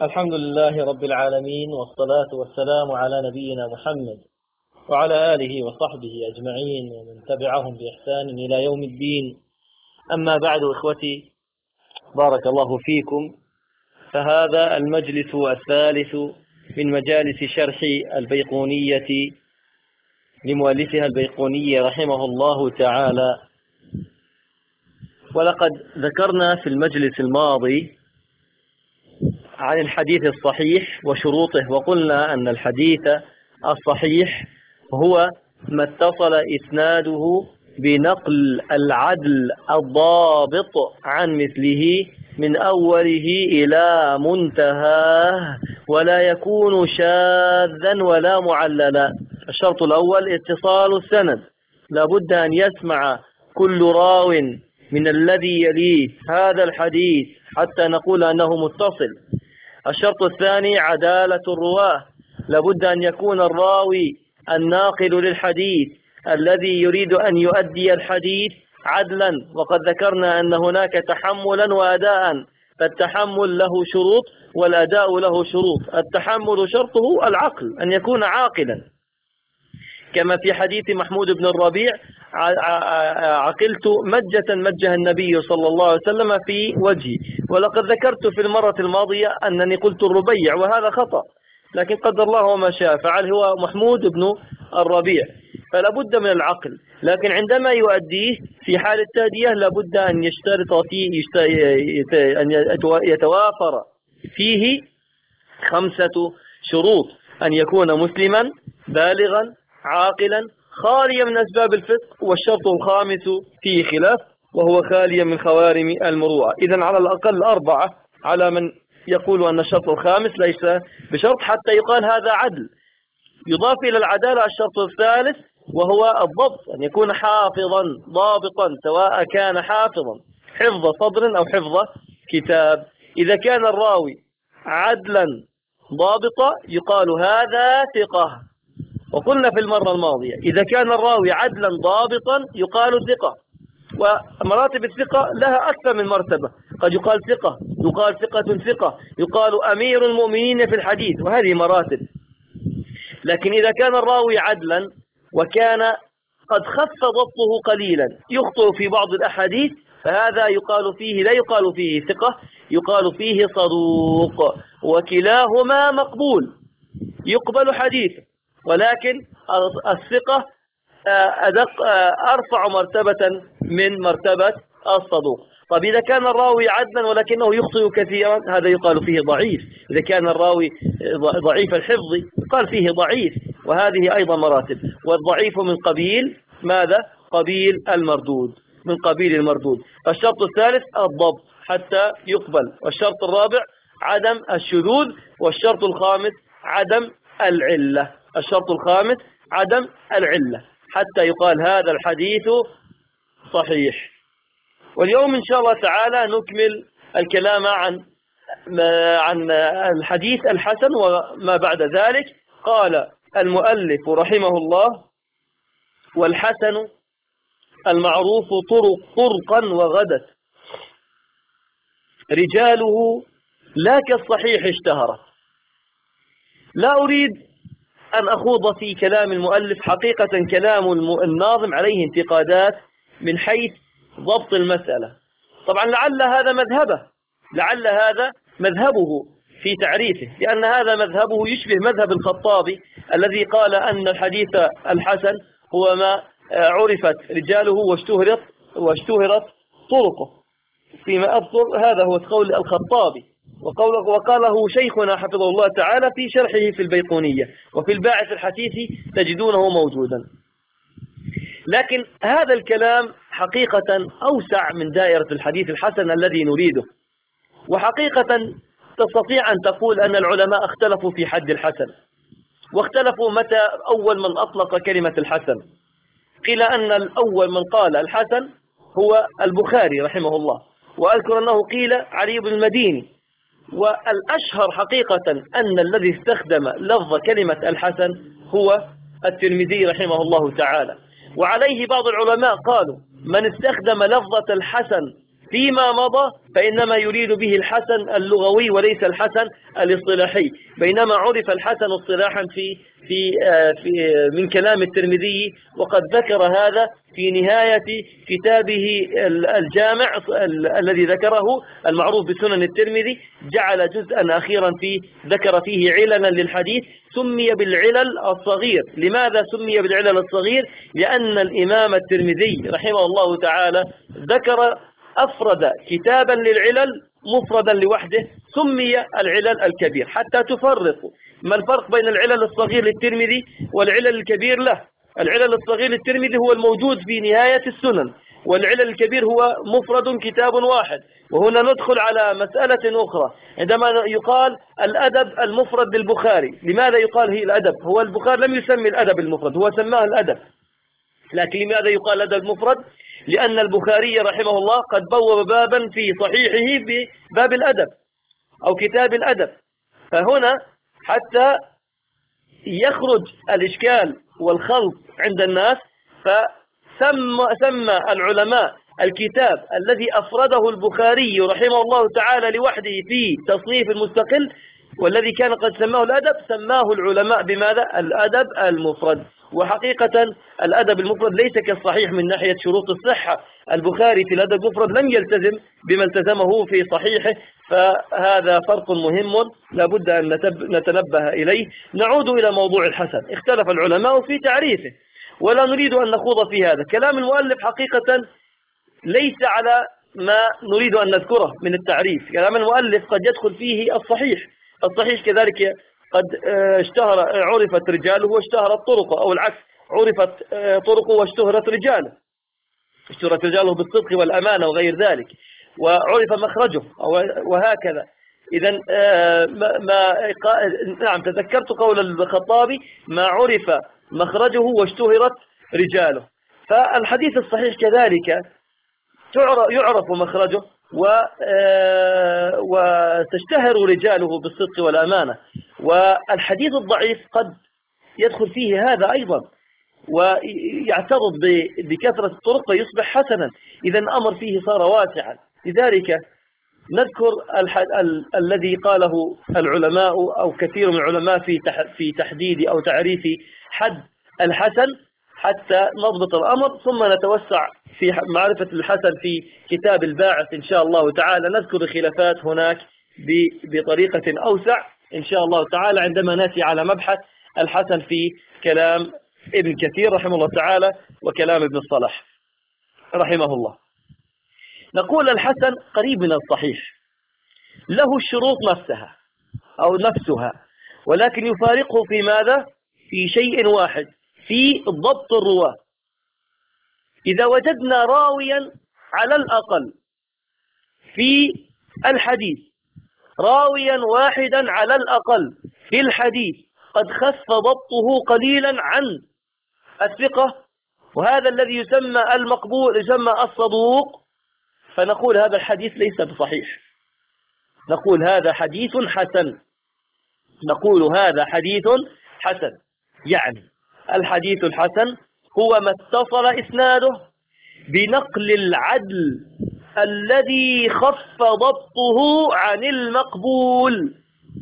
الحمد لله رب العالمين، والصلاة والسلام على نبينا محمد وعلى آله وصحبه أجمعين ومن تبعهم بإحسان إلى يوم الدين. أما بعد إخوتي، بارك الله فيكم. فهذا المجلس الثالث من مجالس شرح البيقونية لمؤلفها البيقوني رحمه الله تعالى. ولقد ذكرنا في المجلس الماضي عن الحديث الصحيح وشروطه، وقلنا أن الحديث الصحيح هو ما اتصل إسناده بنقل العدل الضابط عن مثله من أوله إلى منتهاه، ولا يكون شاذا ولا معللا. الشرط الأول اتصال السند، لابد أن يسمع كل راو من الذي يليه هذا الحديث حتى نقول أنه متصل. الشرط الثاني عدالة الرواه، لابد أن يكون الراوي الناقل للحديث الذي يريد أن يؤدي الحديث عدلا، وقد ذكرنا أن هناك تحملا وأداء، فالتحمل له شروط والأداء له شروط. التحمل شرطه العقل، أن يكون عاقلا، كما في حديث محمود بن الربيع: عقلت مجها النبي صلى الله عليه وسلم في وجهي. ولقد ذكرت في المرة الماضية أنني قلت الربيع، وهذا خطأ، لكن قدر الله وما شاء فعل، هو محمود بن الربيع. فلا بد من العقل، لكن عندما يؤديه في حال التأدية لابد أن يشترط فيه أن يتوافر فيه 5 شروط: أن يكون مسلما بالغا عاقلا خاليا من أسباب الفسق، والشرط الخامس فيه خلاف وهو خاليا من خوارم المروءة. إذن على الأقل 4 على من يقول أن الشرط الخامس ليس بشرط حتى يقال هذا عدل. يضاف إلى العدالة الشرط الثالث وهو الضبط، أن يكون حافظا ضابطا، سواء كان حافظا حفظ صدر أو حفظ كتاب. إذا كان الراوي عدلا ضابطا يقال هذا ثقة. وقلنا في المرة الماضية إذا كان الراوي عدلا ضابطا يقال ثقة. ومراتب الثقة لها أكثر من مرتبة، قد يقال ثقة، يقال ثقة ثقة، يقال أمير المؤمنين في الحديث، وهذه مراتب. لكن إذا كان الراوي عدلا وكان قد خف ضبطه قليلا، يخطئ في بعض الأحاديث، فهذا يقال فيه، لا يقال فيه ثقة، يقال فيه صدوق، وكلاهما مقبول، يقبل حديثه، ولكن الثقة أدق، أرفع مرتبة من مرتبة الصدوق. طب إذا كان الراوي عدلا ولكنه يخطئ كثيرا، هذا يقال فيه ضعيف. إذا كان الراوي ضعيف الحفظ يقال فيه ضعيف، وهذه أيضا مراتب. والضعيف من قبيل ماذا؟ قبيل المردود، من قبيل المردود. فالشرط الثالث الضبط حتى يقبل، والشرط الرابع عدم الشذوذ، والشرط الخامس عدم العلة. الشرط الخامس عدم العلة حتى يقال هذا الحديث صحيح. واليوم إن شاء الله تعالى نكمل الكلام عن الحديث الحسن وما بعد ذلك. قال المؤلف رحمه الله: والحسن المعروف طرقا وغدت، رجاله لا كالصحيح اشتهرت. لا أريد أن أخوض في كلام المؤلف، حقيقة كلام الناظم عليه انتقادات من حيث ضبط المسألة. طبعا لعل هذا مذهبه في تعريفه، لأن هذا مذهبه يشبه مذهب الخطابي الذي قال أن الحديث الحسن هو ما عرفت رجاله واشتهرت طرقه. فيما أذكر هذا هو قول الخطابي، وقاله شيخنا حفظه الله تعالى في شرحه في البيقونية، وفي الباعث الحثيث تجدونه موجودا. لكن هذا الكلام حقيقة أوسع من دائرة الحديث الحسن الذي نريده. وحقيقة تستطيع أن تقول أن العلماء اختلفوا في حد الحسن، واختلفوا متى أول من أطلق كلمة الحسن. قيل أن الأول من قال الحسن هو البخاري رحمه الله، وأذكر أنه قيل علي بن المديني. والأشهر حقيقة أن الذي استخدم لفظ كلمة الحسن هو الترمذي رحمه الله تعالى. وعليه بعض العلماء قالوا من استخدم لفظة الحسن فيما مضى فإنما يريد به الحسن اللغوي وليس الحسن الاصطلاحي، بينما عرف الحسن اصطلاحا في من كلام الترمذي، وقد ذكر هذا في نهاية كتابه الجامع الذي ذكره المعروف بسنن الترمذي، جعل جزءا أخيرا ذكر فيه عللا للحديث سمي بالعلل الصغير. لماذا سمي بالعلل الصغير؟ لأن الإمام الترمذي رحمه الله تعالى أفرد كتابا للعلل مفردا لوحده سمي العلل الكبير، حتى تفرقوا ما الفرق بين العلل الصغير للترمذي والعلل الكبير له. العلل الصغير للترمذي هو الموجود في نهاية السنن، والعلل الكبير هو مفرد كتاب واحد. وهنا ندخل على مسألة أخرى، عندما يقال الأدب المفرد للبخاري، لماذا يقال هي الأدب؟ هو البخاري لم يسمي الأدب المفرد، هو سماه الأدب، لكن لماذا يقال الأدب المفرد؟ لأن البخاري رحمه الله قد بوب بابا في صحيحه بباب الأدب أو كتاب الأدب، فهنا حتى يخرج الإشكال والخلط عند الناس، فسمى العلماء الكتاب الذي أفرده البخاري رحمه الله تعالى لوحده في تصنيف المستقل والذي كان قد سماه الأدب، سماه العلماء بماذا؟ الأدب المفرد. وحقيقة الأدب المفرد ليس كالصحيح من ناحية شروط الصحة، البخاري في الأدب المفرد لم يلتزم بما التزمه في صحيحه، فهذا فرق مهم لابد أن نتنبه إليه. نعود إلى موضوع الحسن، اختلف العلماء في تعريفه ولا نريد أن نخوض في هذا. كلام المؤلف حقيقة ليس على ما نريد أن نذكره من التعريف، كلام المؤلف قد يدخل فيه الصحيح كذلك قد عرفت رجاله واشتهرت طرقه، أو العكس، عرفت طرقه واشتهرت رجاله، اشتهرت رجاله بالصدق والأمانة وغير ذلك، وعرف مخرجه وهكذا. إذا نعم، تذكرت قول الخطابي: ما عرف مخرجه واشتهرت رجاله. فالحديث الصحيح كذلك يعرف مخرجه وتشتهر رجاله بالصدق والأمانة. والحديث الضعيف قد يدخل فيه هذا أيضا ويعترض بكثرة الطرق فيصبح حسنا، إذا الأمر فيه صار واسعا. لذلك نذكر الذي قاله العلماء أو كثير من العلماء في تحديد أو تعريف حد الحسن حتى نضبط الأمر، ثم نتوسع في معرفة الحسن في كتاب الباعث إن شاء الله تعالى. نذكر الخلافات هناك بطريقة أوسع إن شاء الله تعالى عندما نأتي على مبحث الحسن في كلام ابن كثير رحمه الله تعالى وكلام ابن الصلاح رحمه الله. نقول الحسن قريب من الصحيح، له الشروط نفسها، ولكن يفارقه في ماذا؟ في شيء واحد، في ضبط الرواة. إذا وجدنا راويا على الأقل في الحديث، راويا واحدا على الأقل في الحديث قد خف ضبطه قليلا عن الثقة، وهذا الذي يسمى المقبول، يسمى الصدوق، فنقول هذا الحديث ليس بصحيح، نقول هذا حديث حسن، نقول هذا حديث حسن. يعني الحديث الحسن هو ما اتصل إسناده بنقل العدل الذي خف ضبطه عن المقبول،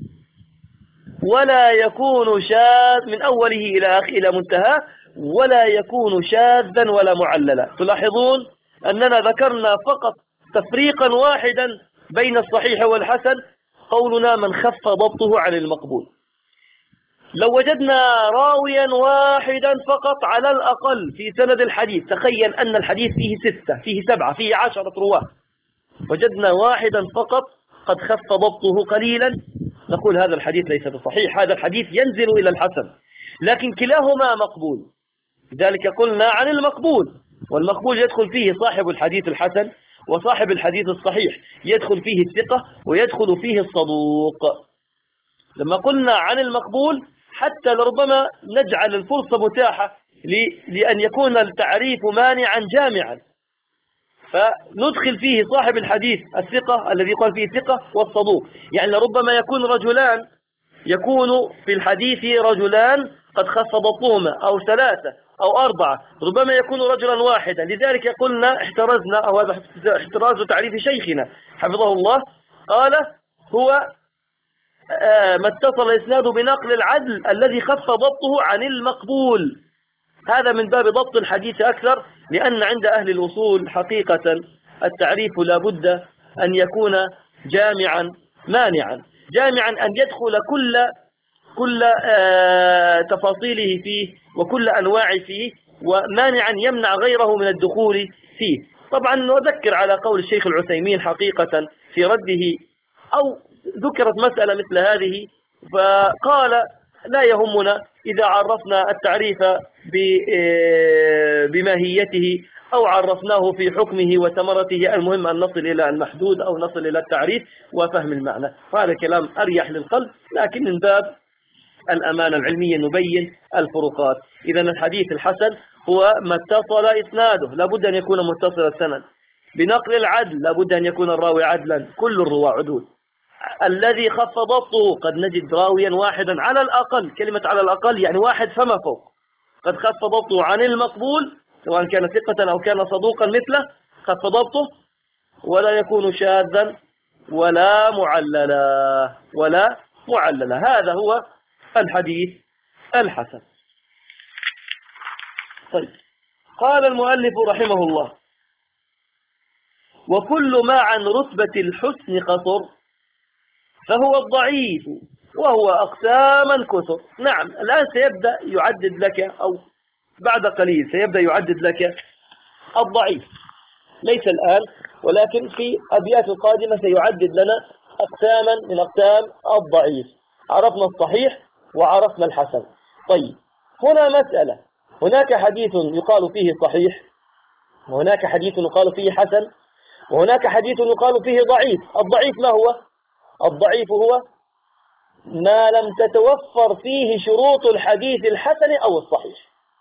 ولا يكون شاذ من أوله إلى منتهى، ولا يكون شاذا ولا معللا. تلاحظون أننا ذكرنا فقط تفريقا واحدا بين الصحيح والحسن، قولنا من خف ضبطه عن المقبول. لو وجدنا راويا واحدا فقط على الأقل في سند الحديث، تخيل أن الحديث فيه 6 فيه 7 فيه 10 رواه، وجدنا واحدا فقط قد خف ضبطه قليلا، نقول هذا الحديث ليس بصحيح، هذا الحديث ينزل إلى الحسن، لكن كلاهما مقبول. لذلك قلنا عن المقبول، والمقبول يدخل فيه صاحب الحديث الحسن وصاحب الحديث الصحيح، يدخل فيه الثقة ويدخل فيه الصدوق. لما قلنا عن المقبول حتى لربما نجعل الفرصة متاحة لأن يكون التعريف مانعا جامعا، فندخل فيه صاحب الحديث الثقة الذي قال فيه ثقة والصدوق. يعني لربما يكون في الحديث رجلان قد خف ضبطهما أو 3 أو أربعة، ربما يكون رجلا واحدا. لذلك قلنا احترزنا، أو هذا احتراز تعريف شيخنا حفظه الله، قال هو ما اتصل إسناده بنقل العدل الذي خف ضبطه عن المقبول. هذا من باب ضبط الحديث أكثر، لأن عند أهل الوصول حقيقة التعريف لا بد أن يكون جامعا مانعا، جامعا أن يدخل كل تفاصيله فيه وكل أنواع فيه، ومانعا يمنع غيره من الدخول فيه. طبعا نذكر على قول الشيخ العثيمين حقيقة في رده، أو ذكرت مسألة مثل هذه فقال لا يهمنا إذا عرفنا التعريف بماهيته أو عرفناه في حكمه وثمرته، المهم أن نصل إلى المحدود أو نصل إلى التعريف وفهم المعنى. وهذا كلام أريح للقلب، لكن من باب الأمانة العلمية نبين الفروقات. إذا الحديث الحسن هو ما اتصل إسناده، لابد أن يكون متصل السند بنقل العدل، لابد أن يكون الراوي عدلا، كل الرواة عدول. الذي خف ضبطه، قد نجد راويا واحدا على الأقل، كلمة على الأقل يعني واحد فما فوق، قد خف ضبطه عن المقبول، سواء كان ثقة أو كان صدوقا مثله، خف ضبطه، ولا يكون شاذا ولا معللا. هذا هو الحديث الحسن. طيب، قال المؤلف رحمه الله: وكل ما عن رتبة الحسن قصر فهو الضعيف، وهو أقساما كثر. نعم، الآن سيبدأ يعدد لك، أو بعد قليل سيبدأ يعدد لك الضعيف، ليس الآن ولكن في أبيات القادمة سيعدد لنا أقساما من أقسام الضعيف. عرفنا الصحيح وعرفنا الحسن. طيب، هنا مسألة، هناك حديث يقال فيه صحيح، وهناك حديث يقال فيه حسن، وهناك حديث يقال فيه ضعيف. الضعيف ما هو؟ الضعيف هو ما لم تتوفر فيه شروط الحديث الحسن أو الصحيح.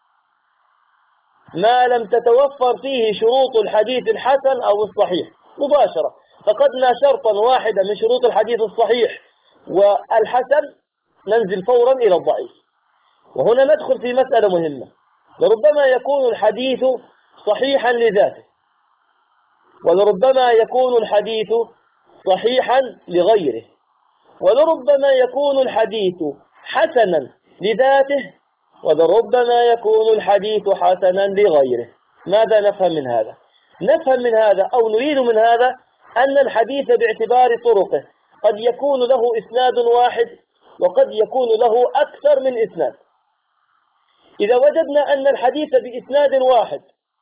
ما لم تتوفر فيه شروط الحديث الحسن أو الصحيح مباشرة. فقدنا شرطا واحدا من شروط الحديث الصحيح والحسن، ننزل فورا إلى الضعيف. وهنا ندخل في مسألة مهمة، لربما يكون الحديث صحيحا لذاته، ولربما يكون الحديث صحيحا لغيره، ولربما يكون الحديث حسنا لذاته، ولربما يكون الحديث حسنا لغيره. ماذا نفهم من هذا؟ نفهم من هذا، أو نريد من هذا، أن الحديث باعتبار طرقه قد يكون له إسناد واحد، وقد يكون له أكثر من إسناد. إذا وجدنا أن الحديث بإسناد واحد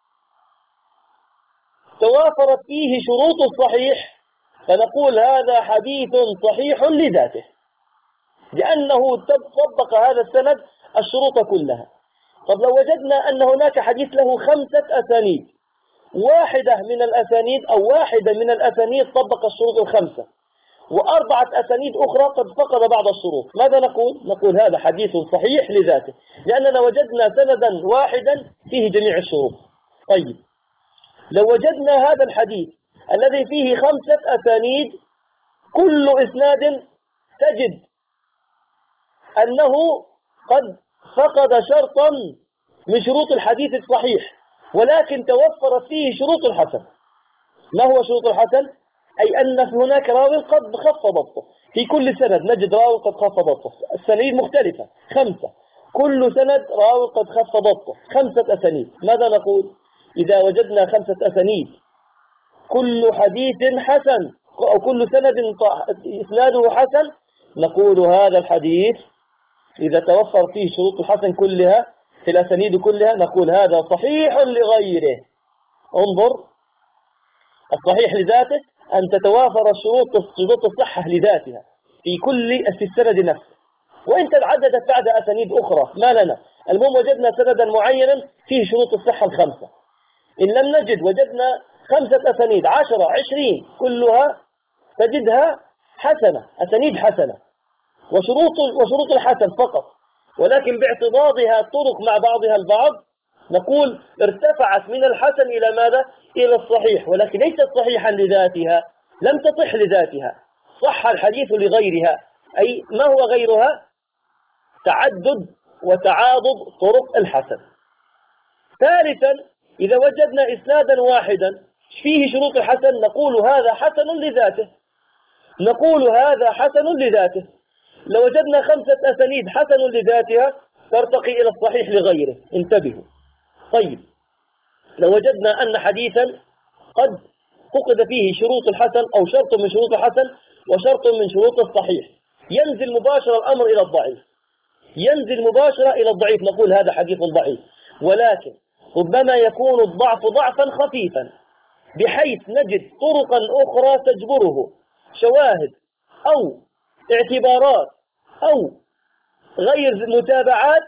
توافرت فيه شروط الصحيح، فنقول هذا حديث صحيح لذاته، لأنه طبق هذا السند الشروط كلها. طب لو وجدنا أن هناك حديث له 5 أسانيد، واحدة من الأسانيد طبق الشروط ال5، و4 أسانيد أخرى قد فقد بعض الشروط، ماذا نقول؟ نقول هذا حديث صحيح لذاته، لأننا وجدنا سندا واحدا فيه جميع الشروط. طيب، لو وجدنا هذا الحديث الذي فيه 5 أسانيد، كل إسناد تجد أنه قد فقد شرطا من شروط الحديث الصحيح، ولكن توفرت فيه شروط الحسن. ما هو شروط الحسن؟ أي أن هناك راوي قد خف ضبطه، في كل سند نجد راوي قد خف ضبطه، السنيد مختلفة 5، كل سند راوي قد خف ضبطه، 5 أسانيد. ماذا نقول إذا وجدنا 5 أسانيد كل حديث حسن، أو كل سند إسناده حسن؟ نقول هذا الحديث إذا توفر فيه شروط الحسن كلها في الأسانيد كلها، نقول هذا صحيح لغيره. انظر، الصحيح لذاته أن تتوافر شروط الصحة لذاتها في السند نفسه، وإن تعددت بعد أسانيد أخرى ما لنا، المهم وجدنا سندا معينا فيه شروط الصحة ال5. إن لم نجد، وجدنا 5 أسانيد 10 20 كلها تجدها حسنة، أسانيد حسنة وشروط الحسن فقط، ولكن باعتضادها طرق مع بعضها البعض، نقول ارتفعت من الحسن إلى ماذا؟ إلى الصحيح، ولكن ليست صحيحا لذاتها، لم تصح لذاتها، صح الحديث لغيرها. أي ما هو غيرها؟ تعدد وتعاضد طرق الحسن. ثالثا إذا وجدنا إسنادا واحدا فيه شروط الحسن نقول هذا حسن لذاته، نقول هذا حسن لذاته. لو وجدنا 5 أسانيد حسن لذاتها ترتقي إلى الصحيح لغيره، انتبهوا. طيب لو وجدنا أن حديثا قد فقد فيه شروط الحسن أو شرط من شروط الحسن وشرط من شروط الصحيح، ينزل مباشرة الأمر إلى الضعيف، ينزل مباشرة إلى الضعيف، نقول هذا حديث ضعيف. ولكن ربما يكون الضعف ضعفا خفيفا بحيث نجد طرقا أخرى تجبره، شواهد أو اعتبارات أو غير متابعات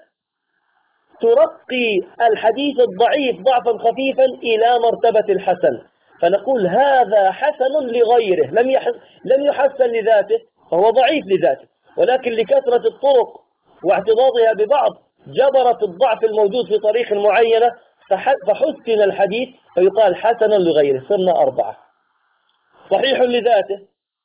ترقي الحديث الضعيف ضعفا خفيفا إلى مرتبة الحسن، فنقول هذا حسن لغيره، لم يحسن لذاته فهو ضعيف لذاته، ولكن لكثرة الطرق واعتضاضها ببعض جبرت الضعف الموجود في طريق معينة فحسن الحديث فيقال حسن لغيره. صرنا 4: صحيح لذاته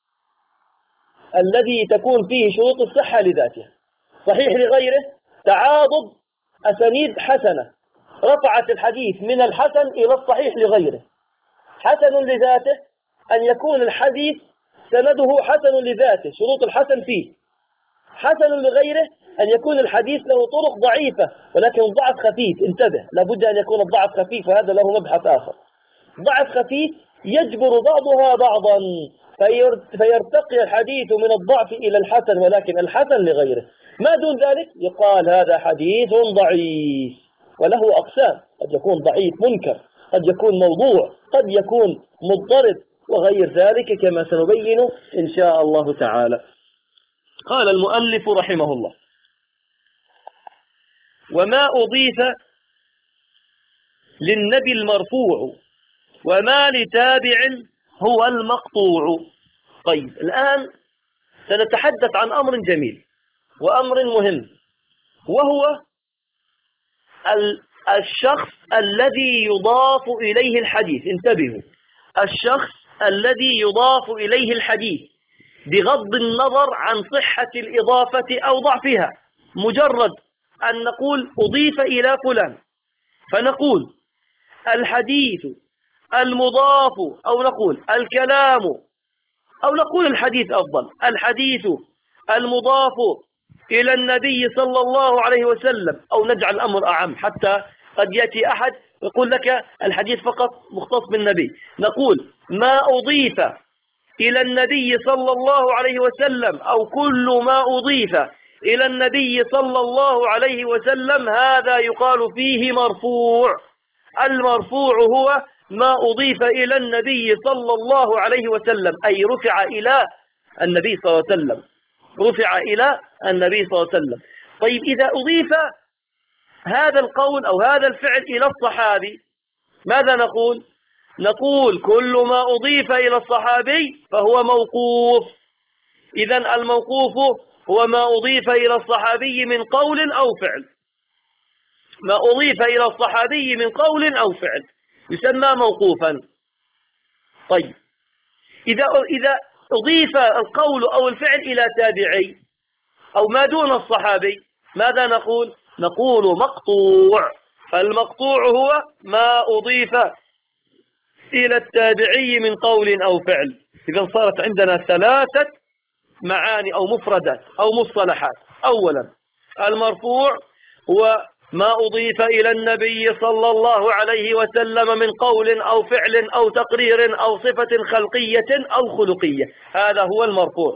الذي تكون فيه شروط الصحة لذاته، صحيح لغيره تعاضد أسانيد حسنة رفعت الحديث من الحسن إلى الصحيح لغيره. حسن لذاته أن يكون الحديث سنده حسن لذاته، شروط الحسن فيه. حسن لغيره أن يكون الحديث له طرق ضعيفة ولكن ضعف خفيف، انتبه لابد أن يكون الضعف خفيف وهذا له مبحث آخر. ضعف خفيف يجبر بعضها بعضا فيرتقي الحديث من الضعف إلى الحسن، ولكن الحسن لغيره. ما دون ذلك يقال هذا حديث ضعيف، وله أقسام، قد يكون ضعيف منكر، قد يكون موضوع، قد يكون مضطرب وغير ذلك كما سنبين إن شاء الله تعالى. قال المؤلف رحمه الله: وما أضيف للنبي المرفوع وما لتابع هو المقطوع. طيب الآن سنتحدث عن أمر جميل وأمر مهم، وهو الشخص الذي يضاف إليه الحديث. انتبهوا، الشخص الذي يضاف إليه الحديث بغض النظر عن صحة الإضافة أو ضعفها، مجرد أن نقول أضيف إلى فلان فنقول الحديث المضاف أو نقول الكلام أو نقول الحديث أفضل، الحديث المضاف إلى النبي صلى الله عليه وسلم، أو نجعل الأمر أعم حتى قد يأتي أحد يقول لك الحديث فقط مختص بالنبي، نقول ما أضيف إلى النبي صلى الله عليه وسلم أو كل ما أضيف إلى النبي صلى الله عليه وسلم هذا يقال فيه مرفوع. المرفوع هو ما أضيف إلى النبي صلى الله عليه وسلم، أي رفع إلى النبي صلى الله عليه وسلم، رفع إلى النبي صلى الله عليه وسلم. طيب إذا أضيف هذا القول أو هذا الفعل إلى الصحابي ماذا نقول؟ نقول كل ما أضيف إلى الصحابي فهو موقوف. إذن الموقوف هو ما أضيف إلى الصحابي من قول أو فعل، ما أضيف إلى الصحابي من قول أو فعل يسمى موقوفا. طيب إذا أضيف القول أو الفعل إلى تابعي أو ما دون الصحابي ماذا نقول؟ نقول مقطوع. المقطوع هو ما أضيف إلى التابعي من قول أو فعل. إذا صارت عندنا 3 معاني أو مفردات أو مصطلحات. أولا المرفوع هو ما أضيف إلى النبي صلى الله عليه وسلم من قول أو فعل أو تقرير أو صفة خلقية أو خلقية، هذا هو المرفوع،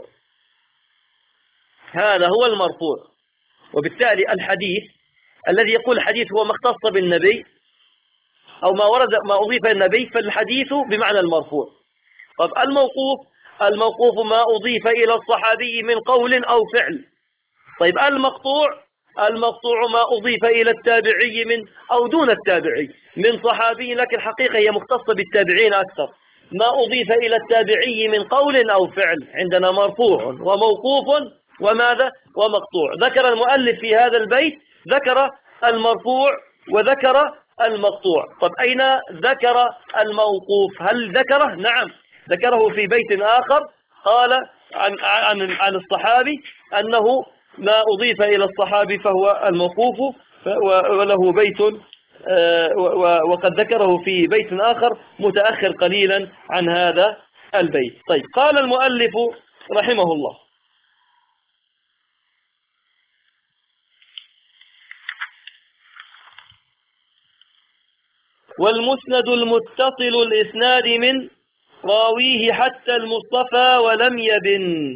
هذا هو المرفوع. وبالتالي الحديث الذي يقول الحديث هو ما اختص بالنبي أو ما ورد ما أضيف إلى النبي فالحديث بمعنى المرفوع. طب الموقوف ما أضيف إلى الصحابي من قول أو فعل. طيب المقطوع ما أضيف إلى التابعي من أو دون التابعي من صحابي، لكن الحقيقة هي مختصة بالتابعين أكثر. ما أضيف إلى التابعي من قول أو فعل عندنا مرفوع وموقوف وماذا ومقطوع. ذكر المؤلف في هذا البيت ذكر المرفوع وذكر المقطوع. طب أين ذكر الموقوف؟ هل ذكره؟ نعم ذكره في بيت آخر، قال عن الصحابي أنه ما أضيف إلى الصحابي فهو الموقوف، وله بيت وقد ذكره في بيت آخر متأخر قليلا عن هذا البيت. طيب، قال المؤلف رحمه الله: والمسند المتصل الإسناد من راويه حتى المصطفى ولم يبن.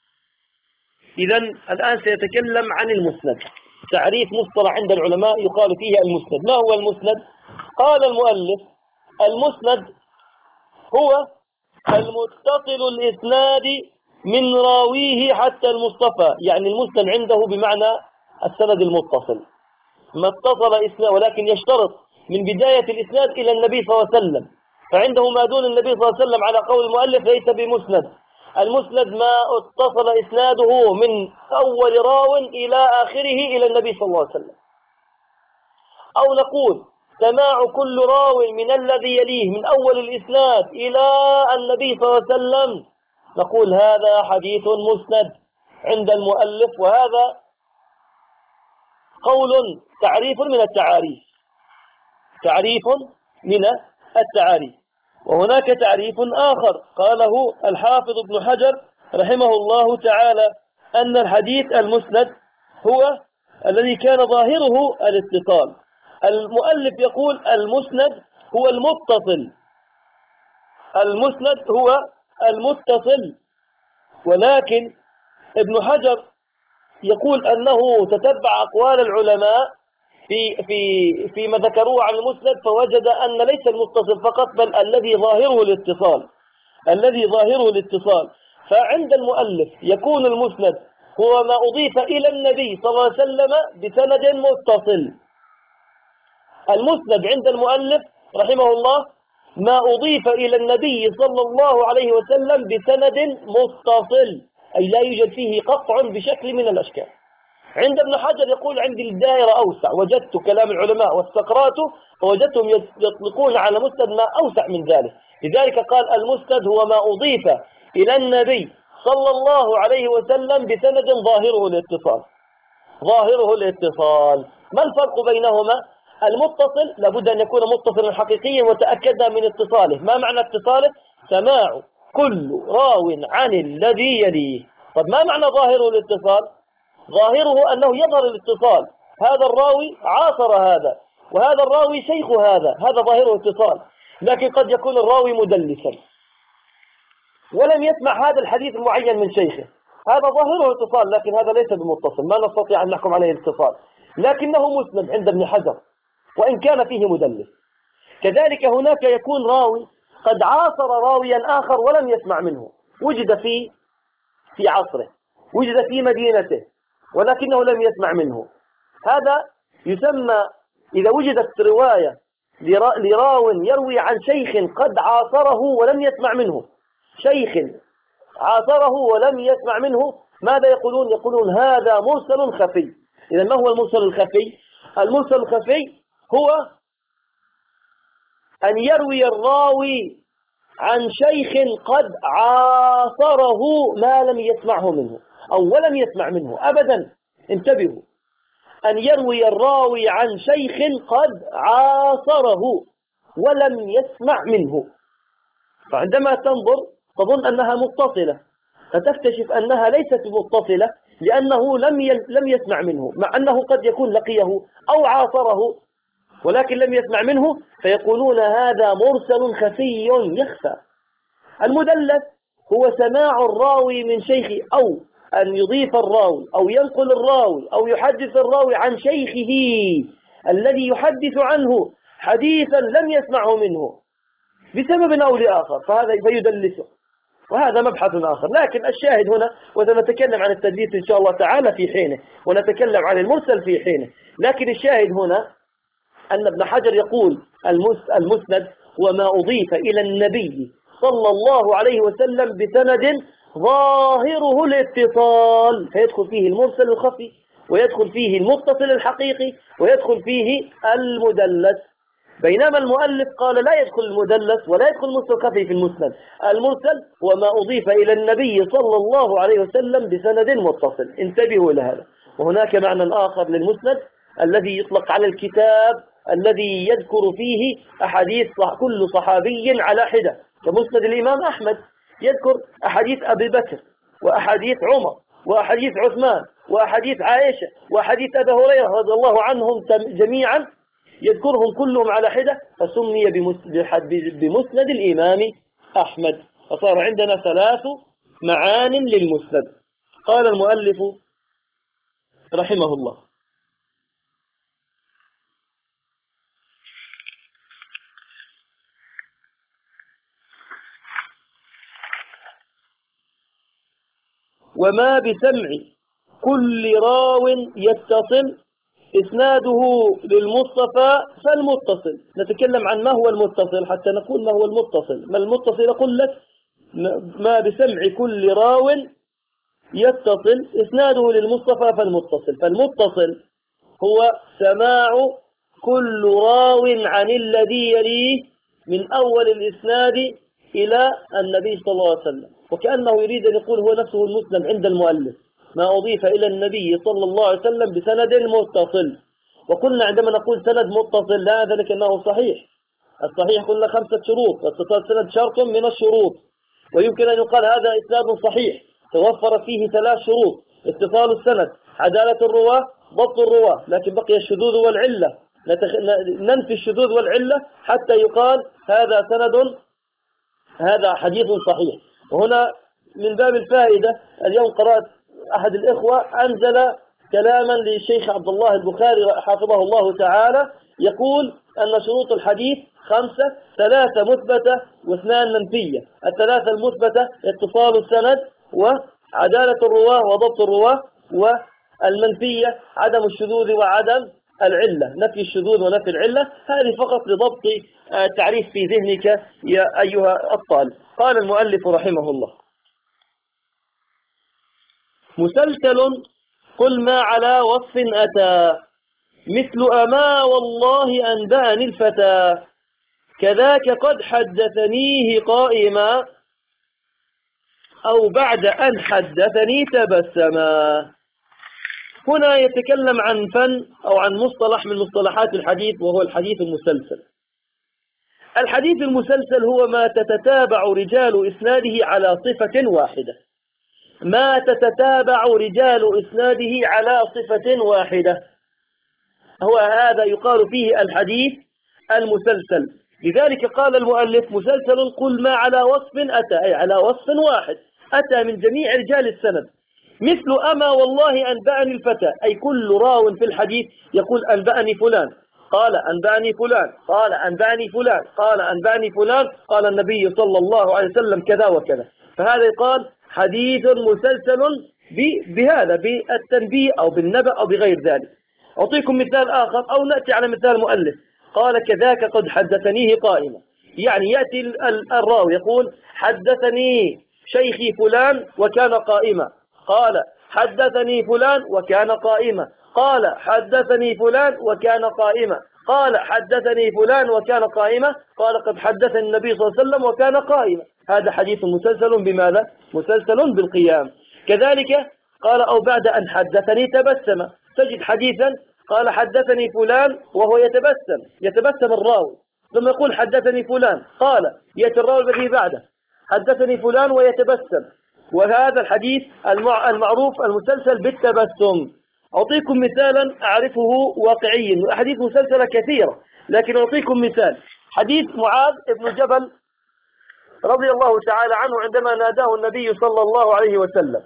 إذن الآن سيتكلم عن المسند، تعريف مصطلح عند العلماء يقال فيه المسند. ما هو المسند؟ قال المؤلف: المسند هو المتصل الإسناد من راويه حتى المصطفى، يعني المسند عنده بمعنى السند المتصل، ما اتصل إسناد، ولكن يشترط من بداية الإسناد إلى النبي صلى الله عليه وسلم، فعنده ما دون النبي صلى الله عليه وسلم على قول المؤلف ليس بمسند. المسند ما اتصل إسناده من أول راو إلى آخره إلى النبي صلى الله عليه وسلم. أو نقول سماع كل راو من الذي يليه من أول الإسناد إلى النبي صلى الله عليه وسلم، نقول هذا حديث مسند عند المؤلف. وهذا قول تعريف من التعاريف، تعريف من التعاريف. وهناك تعريف آخر قاله الحافظ ابن حجر رحمه الله تعالى، أن الحديث المسند هو الذي كان ظاهره الاتصال. المؤلف يقول المسند هو المتصل، المسند هو المتصل، ولكن ابن حجر يقول أنه تتبع أقوال العلماء فيما ذكروه عن المسند، فوجد أن ليس المتصل فقط بل الذي ظاهره الاتصال، الذي ظاهره الاتصال. فعند المؤلف يكون المسند هو ما أضيف إلى النبي صلى الله عليه وسلم بسند متصل. المسند عند المؤلف رحمه الله ما أضيف إلى النبي صلى الله عليه وسلم بسند متصل، أي لا يوجد فيه قطع بشكل من الأشكال. عند ابن حجر يقول عندي الدائرة أوسع، وجدت كلام العلماء واستقراته فوجدتهم يطلقون على مسند ما أوسع من ذلك، لذلك قال المسند هو ما أضيف إلى النبي صلى الله عليه وسلم بسند ظاهره الاتصال، ظاهره الاتصال. ما الفرق بينهما؟ المتصل لابد أن يكون متصلا حقيقيا وتأكدنا من اتصاله. ما معنى اتصاله؟ سماع كل راو عن الذي يليه. طب ما معنى ظاهره الاتصال؟ ظاهره أنه يظهر الاتصال، هذا الراوي عاصر هذا وهذا الراوي شيخ هذا، هذا ظاهره اتصال. لكن قد يكون الراوي مدلسا ولم يسمع هذا الحديث المعين من شيخه، هذا ظاهره اتصال، لكن هذا ليس بمتصل، ما نستطيع أن نحكم عليه الاتصال، لكنه مسند عند ابن حجر وإن كان فيه مدلس. كذلك هناك يكون راوي قد عاصر راويا آخر ولم يسمع منه، وجد في عصره، وجد في مدينته ولكنه لم يسمع منه، هذا يسمى إذا وجدت رواية لراو يروي عن شيخ قد عاصره ولم يسمع منه، شيخ عاصره ولم يسمع منه، ماذا يقولون؟ يقولون هذا مرسل خفي. إذا ما هو المرسل الخفي؟ المرسل الخفي هو أن يروي الراوي عن شيخ قد عاصره ما لم يسمعه منه أو ولم يسمع منه أبدا. انتبهوا، أن يروي الراوي عن شيخ قد عاصره ولم يسمع منه، فعندما تنظر تظن أنها متصلة، فتكتشف أنها ليست متصلة لأنه لم يسمع منه، مع أنه قد يكون لقيه أو عاصره ولكن لم يسمع منه، فيقولون هذا مرسل خفي يخفى. المدلس هو سماع الراوي من شيخه، أو أن يضيف الراوي أو ينقل الراوي أو يحدث الراوي عن شيخه الذي يحدث عنه حديثا لم يسمعه منه بسبب أو لآخر، فهذا فيدلسه، وهذا مبحث آخر. لكن الشاهد هنا، وسنتكلم عن التدليس إن شاء الله تعالى في حينه، ونتكلم عن المرسل في حينه، لكن الشاهد هنا أن ابن حجر يقول المسند وما أضيف إلى النبي صلى الله عليه وسلم بسند ظاهره الاتصال، فيدخل فيه المرسل الخفي ويدخل فيه المتصل الحقيقي ويدخل فيه المدلس. بينما المؤلف قال لا يدخل المدلس ولا يدخل المرسل الخفي في المسند. المرسل وما أضيف إلى النبي صلى الله عليه وسلم بسند متصل. انتبهوا إلى هذا. وهناك معنى آخر للمسند الذي يطلق على الكتاب الذي يذكر فيه أحاديث كل صحابي على حدة، كمسند الإمام أحمد يذكر أحاديث أبي بكر وأحاديث عمر وأحاديث عثمان وأحاديث عائشة وأحاديث أبي هريرة رضي الله عنهم جميعا، يذكرهم كلهم على حدة، فسمي بمسند الإمام أحمد، فصار عندنا 3 معان للمسند. قال المؤلف رحمه الله: وما بسمع كل راو يتصل إسناده للمصطفى فالمتصل. نتكلم عن ما هو المتصل حتى نقول ما هو المتصل. ما المتصل؟ أقول لك ما بسمع كل راو يتصل إسناده للمصطفى فالمتصل. فالمتصل هو سماع كل راو عن الذي يليه من أول الإسناد إلى النبي صلى الله عليه وسلم، وكأنه يريد أن يقول هو نفسه المسلم عند المؤلف، ما أضيف إلى النبي صلى الله عليه وسلم بسند متصل. وقلنا عندما نقول سند متصل لا ذلك أنه صحيح. الصحيح قلنا 5 شروط، واتصال السند شرط من الشروط، ويمكن أن يقال هذا إسناد صحيح توفر فيه 3 شروط: اتصال السند، عدالة الرواة، ضبط الرواة، لكن بقي الشذوذ والعلة. ننفي الشذوذ والعلة حتى يقال هذا سند، هذا حديث صحيح. وهنا من باب الفائدة، اليوم قرأت أحد الإخوة أنزل كلاما للشيخ عبد الله البخاري حفظه الله تعالى، يقول أن شروط الحديث 5: 3 مثبتة و2 منفية. ال3 المثبتة اتصال السند وعدالة الرواه وضبط الرواه، والمنفية عدم الشذوذ وعدم العلة، نفي الشذوذ ونفي العلة. هذه فقط لضبط تعريف في ذهنك يا أيها الطالب. قال المؤلف رحمه الله: مسلسل قل ما على وصف أتى، مثل أما والله أنبأني الفتى، كذاك قد حدثنيه قائما، أو بعد أن حدثني تبسما. هنا يتكلم عن فن أو عن مصطلح من مصطلحات الحديث، وهو الحديث المسلسل. الحديث المسلسل هو ما تتتابع رجال إسناده على صفة واحدة، ما تتتابع رجال إسناده على صفة واحدة، هو هذا يقال فيه الحديث المسلسل. لذلك قال المؤلف: مسلسل قل ما على وصف أتى، أي على وصف واحد أتى من جميع رجال السند. مثل أما والله أنبأني الفتى، أي كل راو في الحديث يقول أنبأني فلان، قال أنبأني فلان، قال أنبأني فلان، قال أنبأني فلان، قال النبي صلى الله عليه وسلم كذا وكذا. فهذا يقال حديث مسلسل بهذا، بالتنبيه أو بالنبأ أو بغير ذلك. أعطيكم مثال آخر، أو نأتي على مثال مؤلف. قال كذاك قد حدثنيه قائما، يعني يأتي الراوي يقول حدثني شيخي فلان وكان قائما، قال حدثني فلان وكان قائما، قال حدثني فلان وكان قائما، قال حدثني فلان وكان قائما، قال قد حدثني النبي صلى الله عليه وسلم وكان قائما. هذا حديث مسلسل بماذا؟ مسلسل بالقيام. كذلك قال أو بعد أن حدثني تبسم، تجد حديثا قال حدثني فلان وهو يتبسم الراوي، ثم يقول حدثني فلان، قال يأتي الراوي الذي بعده حدثني فلان ويتبسم، وهذا الحديث المعروف المسلسل بالتبسم. أعطيكم مثالا أعرفه واقعيا، أحاديث مسلسلة كثيرة، لكن أعطيكم مثال. حديث معاذ بن جبل رضي الله تعالى عنه عندما ناداه النبي صلى الله عليه وسلم،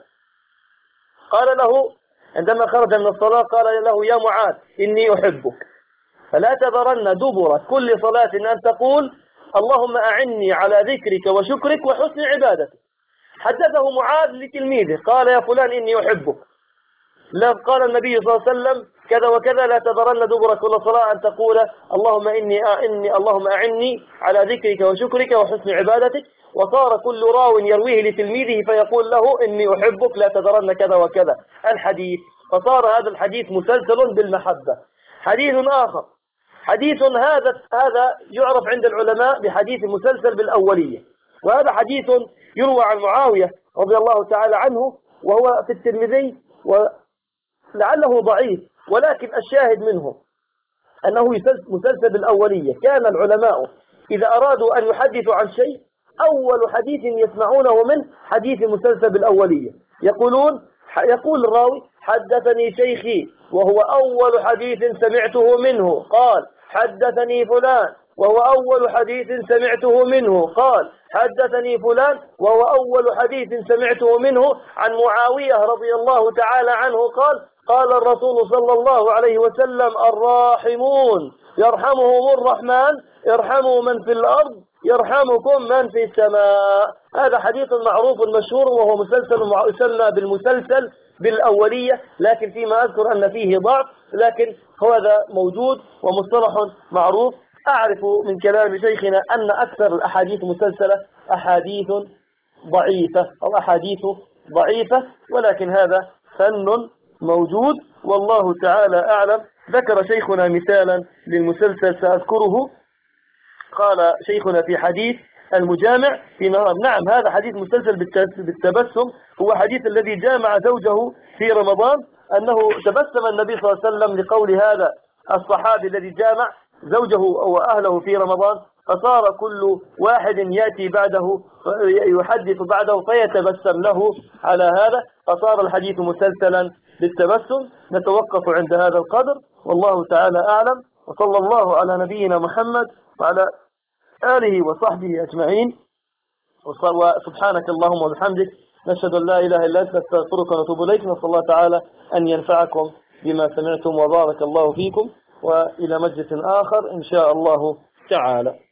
قال له عندما خرج من الصلاة قال له: يا معاذ إني أحبك، فلا تذرن دبر كل صلاة أن تقول اللهم أعني على ذكرك وشكرك وحسن عبادتك. حدثه معاذ لتلميذه، قال: يا فلان إني أحبك. لا قال النبي صلى الله عليه وسلم كذا وكذا: لا تذرن دبر كل صلاة أن تقول اللهم أعني على ذكرك وشكرك وحسن عبادتك. وصار كل راو يرويه لتلميذه فيقول له: إني أحبك لا تذرن كذا وكذا الحديث، فصار هذا الحديث مسلسل بالمحبة. حديث آخر، حديث هذا يعرف عند العلماء بحديث مسلسل بالأولية، وهذا حديث يروى عن معاوية رضي الله تعالى عنه، وهو في الترمذي ولعله ضعيف، ولكن الشاهد منه أنه مسلسل بالأولية. كان العلماء إذا أرادوا أن يحدثوا عن شيء أول حديث يسمعونه منه حديث مسلسل بالأولية. يقول الراوي: حدثني شيخي، وهو أول حديث سمعته منه، قال: حدثني فلان، وهو أول حديث سمعته منه، قال: حدثني فلان، وهو أول حديث سمعته منه عن معاوية رضي الله تعالى عنه، قال: قال الرسول صلى الله عليه وسلم: الراحمون يرحمهم الرحمن ارحموا من في الأرض يرحمكم من في السماء. هذا حديث معروف مشهور، وهو مسلسل يسمى بالمسلسل بالأولية، لكن فيما أذكر أن فيه ضعف، لكن هذا موجود ومصطلح معروف. أعرف من كلام شيخنا أن أكثر الأحاديث المسلسلة أحاديث ضعيفة أو أحاديث ضعيفة، ولكن هذا فن موجود والله تعالى أعلم. ذكر شيخنا مثالا للمسلسل سأذكره. قال شيخنا في حديث المجامع في نهار: نعم، هذا حديث مسلسل بالتبسم، هو حديث الذي جامع زوجه في رمضان، أنه تبسم النبي صلى الله عليه وسلم لقول هذا الصحابي الذي جامع زوجه أو أهله في رمضان، فصار كل واحد يأتي بعده يحدث بعده فيتبسم له على هذا، فصار الحديث مسلسلا بالتبسم. نتوقف عند هذا القدر والله تعالى أعلم، وصلى الله على نبينا محمد وعلى آله وصحبه أجمعين، وسبحانك اللهم وبحمدك نشهد أن لا إله إلا أنت نستغفرك ونتوب إليك. نسأل الله تعالى أن ينفعكم بما سمعتم وبارك الله فيكم، وإلى مجلس آخر إن شاء الله تعالى.